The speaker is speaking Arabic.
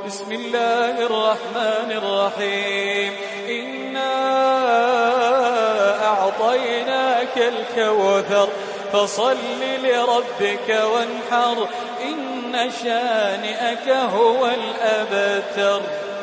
بسم الله الرحمن الرحيم. إنا أعطيناك الكوثر فصل لربك وانحر إن شانئك هو الأبتر.